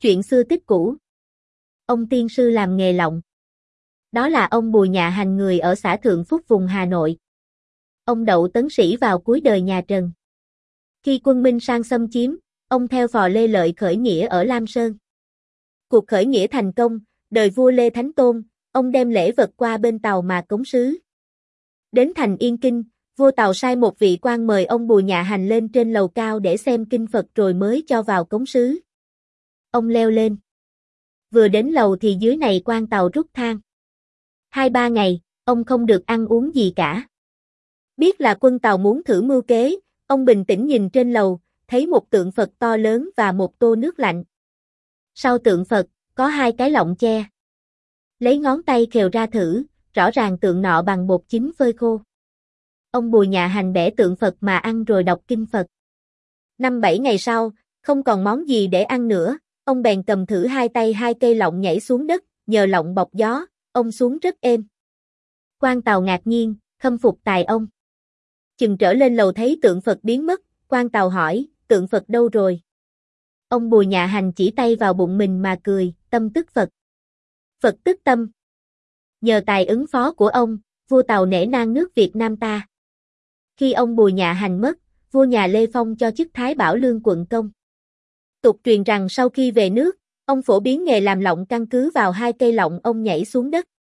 Chuyện xưa tích cũ. Ông tiên sư làm nghề lọng. Đó là ông Bùi Nhạ Hành, người ở xã Thượng Phúc vùng Hà Nội. Ông đậu tấn sĩ vào cuối đời nhà Trần. Khi quân Minh sang xâm chiếm, ông theo phò Lê Lợi khởi nghĩa ở Lam Sơn. Cuộc khởi nghĩa thành công, đời vua Lê Thánh Tôn, ông đem lễ vật qua bên Tàu mà cống sứ. Đến thành Yên Kinh, vua Tàu sai một vị quan mời ông Bùi Nhạ Hành lên trên lầu cao để xem kinh Phật rồi mới cho vào cống sứ. Ông leo lên. Vừa đến lầu thì dưới này quan Tàu rút thang. 2-3 ngày, ông không được ăn uống gì cả. Biết là quân Tàu muốn thử mưu kế, ông bình tĩnh nhìn trên lầu, thấy một tượng Phật to lớn và một tô nước lạnh. Sau tượng Phật, có 2 cái lọng tre. Lấy ngón tay khều ra thử, rõ ràng tượng nọ bằng bột chín phơi khô. Ông Bùi Nhạ Hành bẻ tượng Phật mà ăn rồi đọc kinh Phật. 5-7 ngày sau, không còn món gì để ăn nữa, ông bèn cầm thử 2 tay 2 cây lọng nhảy xuống đất, nhờ lọng bọc gió, ông xuống rất êm. Quan Tàu ngạc nhiên, khâm phục tài ông. Chừng trở lên lầu thấy tượng Phật biến mất, quan Tàu hỏi, tượng Phật đâu rồi? Ông Bùi Nhạ Hành chỉ tay vào bụng mình mà cười, tâm tức Phật. Phật tức tâm. Nhờ tài ứng phó của ông, vua Tàu nể nang nước Việt Nam ta. Khi ông Bùi Nhạ Hành mất, vua nhà Lê phong cho chức Thái Bảo Lương quận công. Tục truyền rằng sau khi về nước, ông phổ biến nghề làm lọng căn cứ vào 2 cây lọng ông nhảy xuống đất.